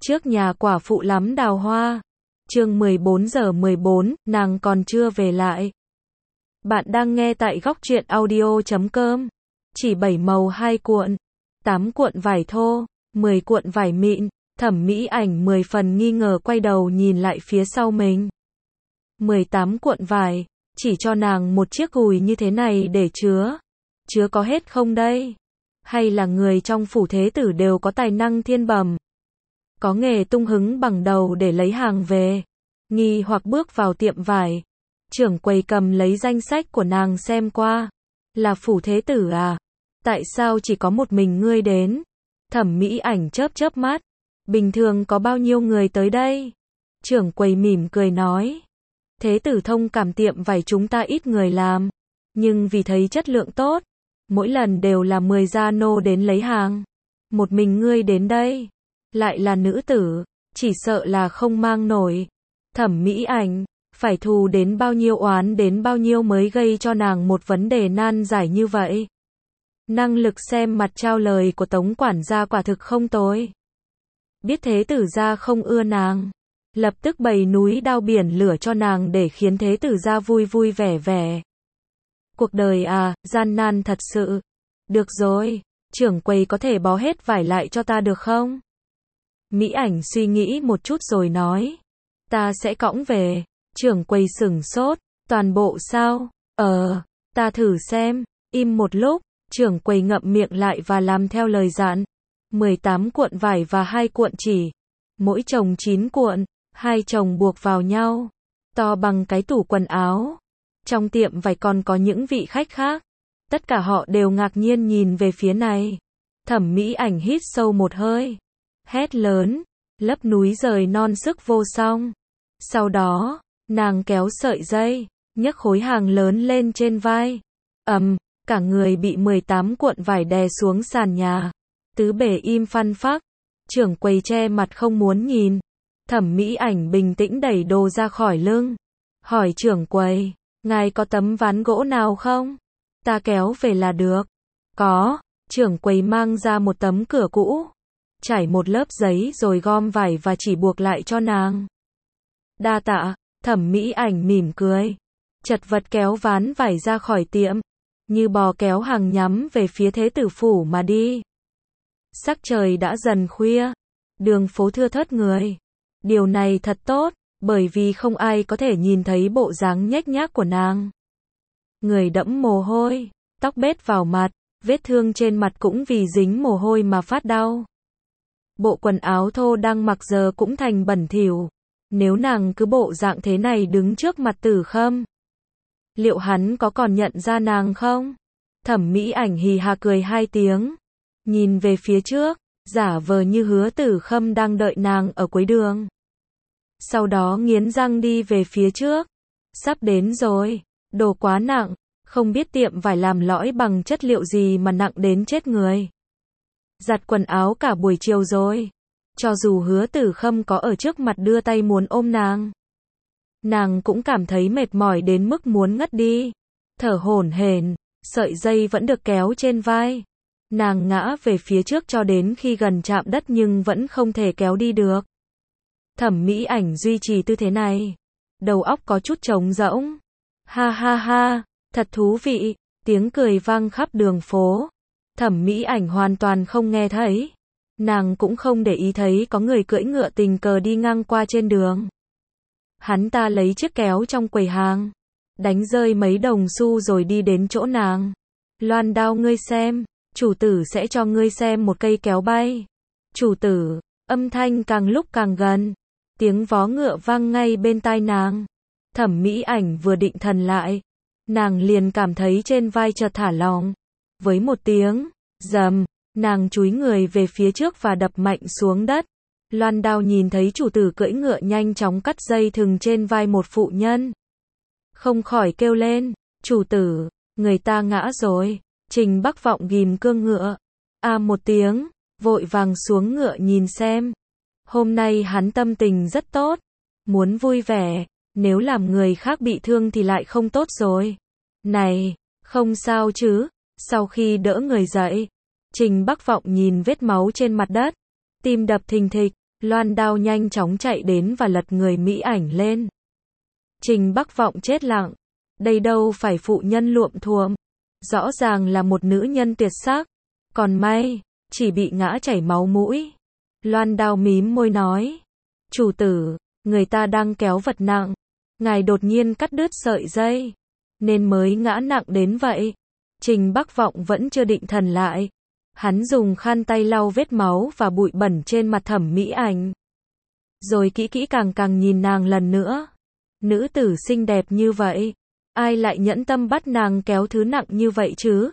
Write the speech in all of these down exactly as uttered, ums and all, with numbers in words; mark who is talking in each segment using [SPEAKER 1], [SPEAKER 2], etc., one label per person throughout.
[SPEAKER 1] Trước nhà quả phụ lắm đào hoa. Chương mười bốn giờ mười bốn, nàng còn chưa về lại. Bạn đang nghe tại góc truyện audio chấm com. Chỉ bảy màu hai cuộn, tám cuộn vải thô, mười cuộn vải mịn. Thẩm Mỹ Ảnh mười phần nghi ngờ quay đầu nhìn lại phía sau mình. mười tám cuộn vải, chỉ cho nàng một chiếc gùi như thế này để chứa. Chứa có hết không đây? Hay là người trong phủ thế tử đều có tài năng thiên bẩm, có nghề tung hứng bằng đầu để lấy hàng về? Nghi hoặc bước vào tiệm vải. Trưởng quầy cầm lấy danh sách của nàng xem qua. Là phủ thế tử à? Tại sao chỉ có một mình ngươi đến? Thẩm Mỹ Ảnh chớp chớp mắt. Bình thường có bao nhiêu người tới đây? Trưởng quầy mỉm cười nói. Thế tử thông cảm tiệm vải chúng ta ít người làm. Nhưng vì thấy chất lượng tốt, mỗi lần đều là mười gia nô đến lấy hàng. Một mình ngươi đến đây, lại là nữ tử, chỉ sợ là không mang nổi. Thẩm Mỹ Ảnh, phải thù đến bao nhiêu oán đến bao nhiêu mới gây cho nàng một vấn đề nan giải như vậy. Năng lực xem mặt trao lời của Tống quản gia quả thực không tồi. Biết thế tử gia không ưa nàng, lập tức bày núi đao biển lửa cho nàng để khiến thế tử gia vui vui vẻ vẻ. Cuộc đời à, gian nan thật sự. Được rồi, trưởng quầy có thể bó hết vải lại cho ta được không? Mỹ Ảnh suy nghĩ một chút rồi nói. Ta sẽ cõng về. Trưởng quầy sửng sốt. Toàn bộ sao? Ờ, ta thử xem. Im một lúc, trưởng quầy ngậm miệng lại và làm theo lời dặn. mười tám cuộn vải và hai cuộn chỉ. Mỗi chồng chín cuộn, hai chồng buộc vào nhau. To bằng cái tủ quần áo. Trong tiệm vải còn có những vị khách khác. Tất cả họ đều ngạc nhiên nhìn về phía này. Thẩm Mỹ Ảnh hít sâu một hơi. Hét lớn. Lấp núi rời non sức vô song. Sau đó, nàng kéo sợi dây, nhấc khối hàng lớn lên trên vai. Ầm, cả người bị mười tám cuộn vải đè xuống sàn nhà. Tứ bề im phăng phắc. Trưởng quầy che mặt không muốn nhìn. Thẩm Mỹ Ảnh bình tĩnh đẩy đồ ra khỏi lưng. Hỏi trưởng quầy, ngài có tấm ván gỗ nào không? Ta kéo về là được. Có. Trưởng quầy mang ra một tấm cửa cũ. Trải một lớp giấy rồi gom vải và chỉ buộc lại cho nàng. Đa tạ. Thẩm Mỹ Ảnh mỉm cười. Chật vật kéo ván vải ra khỏi tiệm. Như bò kéo hàng nhắm về phía thế tử phủ mà đi. Sắc trời đã dần khuya. Đường phố thưa thớt người. Điều này thật tốt, bởi vì không ai có thể nhìn thấy bộ dáng nhếch nhác của nàng. Người đẫm mồ hôi, tóc bết vào mặt, vết thương trên mặt cũng vì dính mồ hôi mà phát đau. Bộ quần áo thô đang mặc giờ cũng thành bẩn thỉu. Nếu nàng cứ bộ dạng thế này đứng trước mặt Tử Khâm, liệu hắn có còn nhận ra nàng không? Thẩm Mỹ Ảnh hì hà cười hai tiếng, nhìn về phía trước, giả vờ như Hứa Tử Khâm đang đợi nàng ở cuối đường. Sau đó nghiến răng đi về phía trước. Sắp đến rồi, đồ quá nặng, không biết tiệm vải làm lõi bằng chất liệu gì mà nặng đến chết người. Giặt quần áo cả buổi chiều rồi. Cho dù Hứa Tử Khâm có ở trước mặt đưa tay muốn ôm nàng, nàng cũng cảm thấy mệt mỏi đến mức muốn ngất đi. Thở hổn hển, sợi dây vẫn được kéo trên vai. Nàng ngã về phía trước cho đến khi gần chạm đất nhưng vẫn không thể kéo đi được. Thẩm Mỹ Ảnh duy trì tư thế này. Đầu óc có chút trống rỗng. Ha ha ha, thật thú vị. Tiếng cười vang khắp đường phố. Thẩm Mỹ Ảnh hoàn toàn không nghe thấy. Nàng cũng không để ý thấy có người cưỡi ngựa tình cờ đi ngang qua trên đường. Hắn ta lấy chiếc kéo trong quầy hàng, đánh rơi mấy đồng xu rồi đi đến chỗ nàng. Loan đao ngươi xem, chủ tử sẽ cho ngươi xem một cây kéo bay. Chủ tử, âm thanh càng lúc càng gần. Tiếng vó ngựa vang ngay bên tai nàng. Thẩm Mỹ Ảnh vừa định thần lại, nàng liền cảm thấy trên vai chợt thả lỏng. Với một tiếng rầm, nàng chúi người về phía trước và đập mạnh xuống đất. Loan đao nhìn thấy chủ tử cưỡi ngựa nhanh chóng cắt dây thừng trên vai một phụ nhân. Không khỏi kêu lên, chủ tử, người ta ngã rồi. Trình Bắc Vọng ghim cương ngựa. A một tiếng, vội vàng xuống ngựa nhìn xem. Hôm nay hắn tâm tình rất tốt, muốn vui vẻ, nếu làm người khác bị thương thì lại không tốt rồi. Này, không sao chứ? Sau khi đỡ người dậy, Trình Bắc Vọng nhìn vết máu trên mặt đất, tim đập thình thịch, Loan Đao nhanh chóng chạy đến và lật người Mỹ ảnh lên. Trình Bắc Vọng chết lặng. Đây đâu phải phụ nhân luộm thuộm. Rõ ràng là một nữ nhân tuyệt sắc. Còn may, chỉ bị ngã chảy máu mũi. Loan Đao mím môi nói. Chủ tử, người ta đang kéo vật nặng. Ngài đột nhiên cắt đứt sợi dây. Nên mới ngã nặng đến vậy. Trình Bắc Vọng vẫn chưa định thần lại. Hắn dùng khăn tay lau vết máu và bụi bẩn trên mặt Thẩm Mỹ Ảnh. Rồi kỹ kỹ càng càng nhìn nàng lần nữa. Nữ tử xinh đẹp như vậy. Ai lại nhẫn tâm bắt nàng kéo thứ nặng như vậy chứ?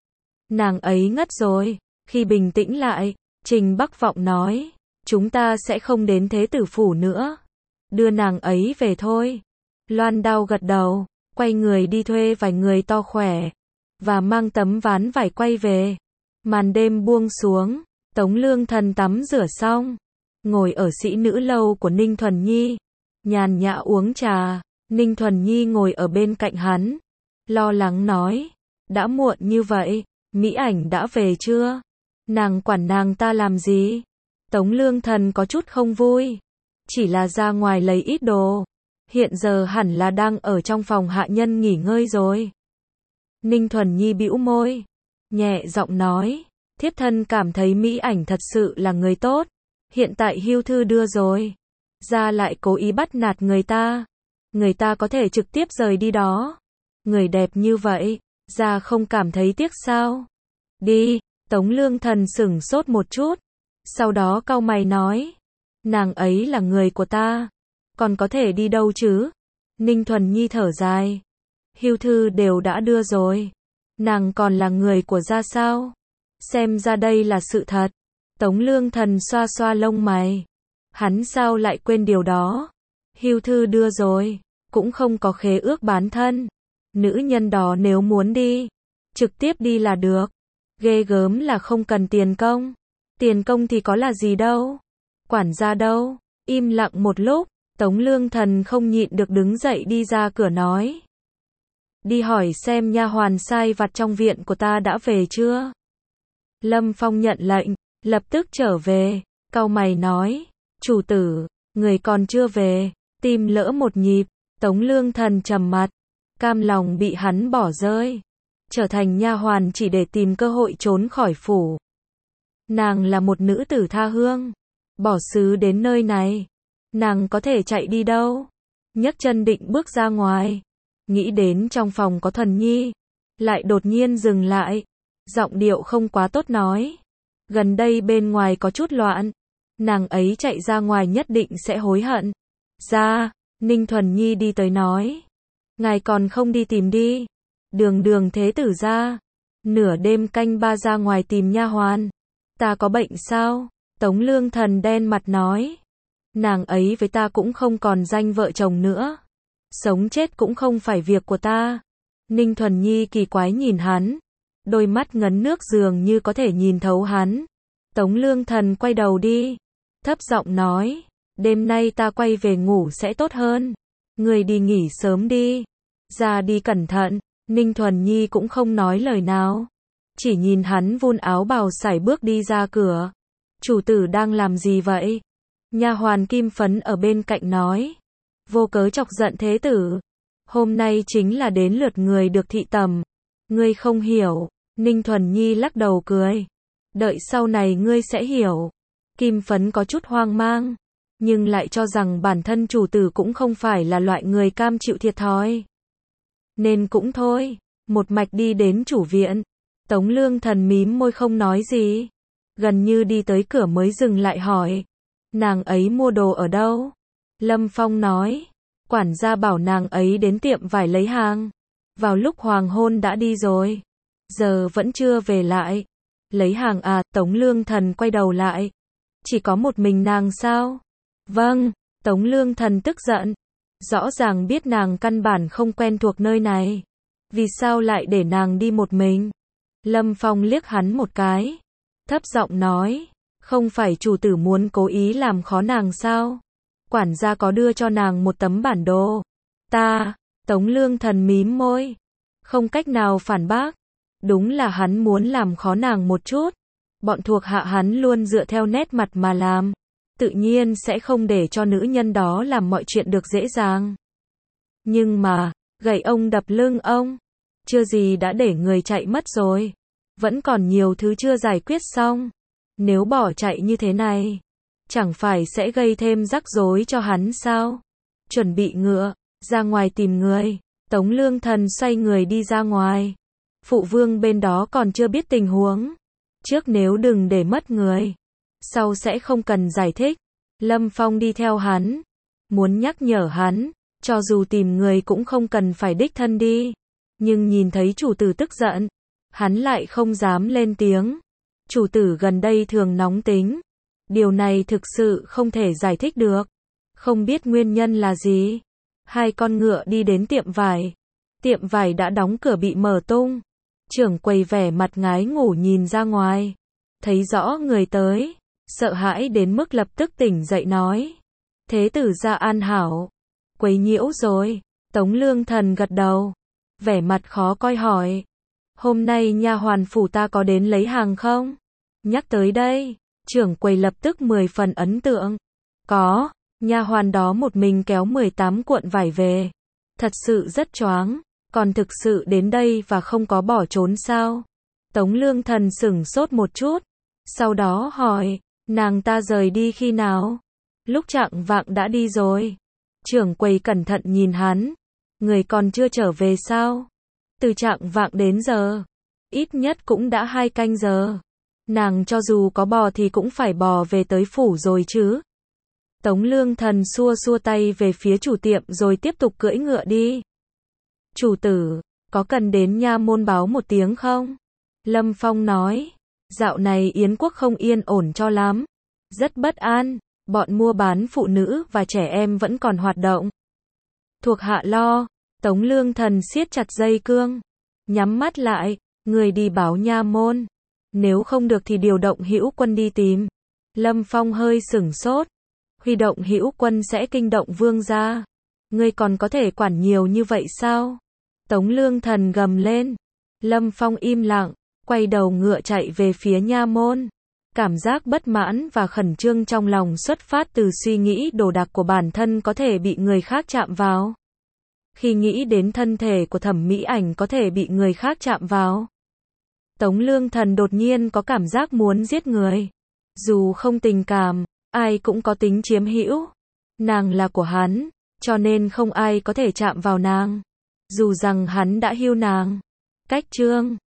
[SPEAKER 1] Nàng ấy ngất rồi. Khi bình tĩnh lại, Trình Bắc Vọng nói. Chúng ta sẽ không đến Thế Tử Phủ nữa. Đưa nàng ấy về thôi. Loan Đao gật đầu, quay người đi thuê vài người to khỏe. Và mang tấm ván vải quay về. Màn đêm buông xuống, Tống Lương Thần tắm rửa xong. Ngồi ở sĩ nữ lâu của Ninh Thuần Nhi. Nhàn nhã uống trà. Ninh Thuần Nhi ngồi ở bên cạnh hắn. Lo lắng nói. Đã muộn như vậy, Mỹ Ảnh đã về chưa? Nàng quản nàng ta làm gì? Tống Lương Thần có chút không vui. Chỉ là ra ngoài lấy ít đồ. Hiện giờ hẳn là đang ở trong phòng hạ nhân nghỉ ngơi rồi. Ninh Thuần Nhi bĩu môi. Nhẹ giọng nói. Thiếp thân cảm thấy Mỹ Ảnh thật sự là người tốt. Hiện tại hưu thư đưa rồi. Ra lại cố ý bắt nạt người ta. Người ta có thể trực tiếp rời đi đó. Người đẹp như vậy, ra không cảm thấy tiếc sao? Đi. Tống Lương Thần sửng sốt một chút. Sau đó cau mày nói. Nàng ấy là người của ta. Còn có thể đi đâu chứ? Ninh Thuần Nhi thở dài. Hưu thư đều đã đưa rồi. Nàng còn là người của gia sao? Xem ra đây là sự thật. Tống Lương Thần xoa xoa lông mày. Hắn sao lại quên điều đó? Hưu thư đưa rồi. Cũng không có khế ước bán thân. Nữ nhân đó nếu muốn đi, trực tiếp đi là được. Ghê gớm là không cần tiền công. Tiền công thì có là gì đâu. Quản gia đâu? Im lặng một lúc, Tống Lương Thần không nhịn được đứng dậy đi ra cửa nói. Đi hỏi xem nha hoàn sai vặt trong viện của ta đã về chưa? Lâm Phong nhận lệnh, lập tức trở về, cau mày nói. Chủ tử, người còn chưa về. Tim lỡ một nhịp, Tống Lương Thần trầm mặt. Cam lòng bị hắn bỏ rơi. Trở thành nha hoàn chỉ để tìm cơ hội trốn khỏi phủ. Nàng là một nữ tử tha hương. Bỏ xứ đến nơi này. Nàng có thể chạy đi đâu? Nhấc chân định bước ra ngoài. Nghĩ đến trong phòng có Thuần Nhi. Lại đột nhiên dừng lại. Giọng điệu không quá tốt nói. Gần đây bên ngoài có chút loạn. Nàng ấy chạy ra ngoài nhất định sẽ hối hận. Ra, Ninh Thuần Nhi đi tới nói. Ngài còn không đi tìm đi. Đường đường thế tử ra. Nửa đêm canh ba ra ngoài tìm nha hoàn. Ta có bệnh sao? Tống Lương Thần đen mặt nói. Nàng ấy với ta cũng không còn danh vợ chồng nữa. Sống chết cũng không phải việc của ta. Ninh Thuần Nhi kỳ quái nhìn hắn. Đôi mắt ngấn nước dường như có thể nhìn thấu hắn. Tống Lương Thần quay đầu đi. Thấp giọng nói. Đêm nay ta quay về ngủ sẽ tốt hơn. Người đi nghỉ sớm đi. Ra đi cẩn thận. Ninh Thuần Nhi cũng không nói lời nào. Chỉ nhìn hắn vun áo bào sải bước đi ra cửa. Chủ tử đang làm gì vậy? Nha hoàn Kim Phấn ở bên cạnh nói. Vô cớ chọc giận thế tử. Hôm nay chính là đến lượt người được thị tầm. Ngươi không hiểu. Ninh Thuần Nhi lắc đầu cười. Đợi sau này ngươi sẽ hiểu. Kim Phấn có chút hoang mang. Nhưng lại cho rằng bản thân chủ tử cũng không phải là loại người cam chịu thiệt thòi. Nên cũng thôi. Một mạch đi đến chủ viện. Tống Lương Thần mím môi không nói gì. Gần như đi tới cửa mới dừng lại hỏi. Nàng ấy mua đồ ở đâu? Lâm Phong nói. Quản gia bảo nàng ấy đến tiệm vải lấy hàng. Vào lúc hoàng hôn đã đi rồi. Giờ vẫn chưa về lại. Lấy hàng à? Tống Lương Thần quay đầu lại. Chỉ có một mình nàng sao? Vâng. Tống Lương Thần tức giận. Rõ ràng biết nàng căn bản không quen thuộc nơi này. Vì sao lại để nàng đi một mình? Lâm Phong liếc hắn một cái. Thấp giọng nói. Không phải chủ tử muốn cố ý làm khó nàng sao? Quản gia có đưa cho nàng một tấm bản đồ. Ta, Tống Lương Thần mím môi. Không cách nào phản bác. Đúng là hắn muốn làm khó nàng một chút. Bọn thuộc hạ hắn luôn dựa theo nét mặt mà làm. tự nhiên sẽ không để cho nữ nhân đó làm mọi chuyện được dễ dàng. Nhưng mà, gậy ông đập lưng ông, chưa gì đã để người chạy mất rồi, vẫn còn nhiều thứ chưa giải quyết xong. Nếu bỏ chạy như thế này, chẳng phải sẽ gây thêm rắc rối cho hắn sao? Chuẩn bị ngựa, ra ngoài tìm người. Tống Lương Thần xoay người đi ra ngoài. Phụ vương bên đó còn chưa biết tình huống. Trước nếu đừng để mất người, sau sẽ không cần giải thích. Lâm Phong đi theo hắn, muốn nhắc nhở hắn, cho dù tìm người cũng không cần phải đích thân đi. Nhưng nhìn thấy chủ tử tức giận, hắn lại không dám lên tiếng. Chủ tử gần đây thường nóng tính. Điều này thực sự không thể giải thích được. Không biết nguyên nhân là gì. Hai con ngựa đi đến tiệm vải. Tiệm vải đã đóng cửa bị mở tung. Trưởng quầy vẻ mặt ngái ngủ nhìn ra ngoài. Thấy rõ người tới, sợ hãi đến mức lập tức tỉnh dậy nói. Thế tử gia an hảo. Quấy nhiễu rồi. Tống Lương Thần gật đầu. Vẻ mặt khó coi hỏi. Hôm nay nha hoàn phủ ta có đến lấy hàng không? Nhắc tới đây, trưởng quầy lập tức mười phần ấn tượng. Có, nha hoàn đó một mình kéo mười tám cuộn vải về. Thật sự rất choáng, còn thực sự đến đây và không có bỏ trốn sao? Tống Lương Thần sửng sốt một chút, sau đó hỏi, nàng ta rời đi khi nào? Lúc chạng vạng đã đi rồi. Trưởng quầy cẩn thận nhìn hắn, người còn chưa trở về sao? Từ chạng vạng đến giờ, ít nhất cũng đã hai canh giờ. Nàng cho dù có bò thì cũng phải bò về tới phủ rồi chứ. Tống Lương Thần xua xua tay về phía chủ tiệm rồi tiếp tục cưỡi ngựa đi. Chủ tử, có cần đến nha môn báo một tiếng không? Lâm Phong nói, dạo này Yến quốc không yên ổn cho lắm. Rất bất an, bọn mua bán phụ nữ và trẻ em vẫn còn hoạt động. Thuộc hạ lo. Tống Lương Thần siết chặt dây cương, nhắm mắt lại, người đi báo nha môn. Nếu không được thì điều động hữu quân đi tìm. Lâm Phong hơi sửng sốt. Huy động hữu quân sẽ kinh động vương gia. Ngươi còn có thể quản nhiều như vậy sao? Tống Lương Thần gầm lên. Lâm Phong im lặng, quay đầu ngựa chạy về phía nha môn. Cảm giác bất mãn và khẩn trương trong lòng xuất phát từ suy nghĩ đồ đạc của bản thân có thể bị người khác chạm vào. Khi nghĩ đến thân thể của Thẩm Mỹ Ảnh có thể bị người khác chạm vào, Tống Lương Thần đột nhiên có cảm giác muốn giết người. Dù không tình cảm, ai cũng có tính chiếm hữu. Nàng là của hắn, cho nên không ai có thể chạm vào nàng. Dù rằng hắn đã hưu nàng. Cách chương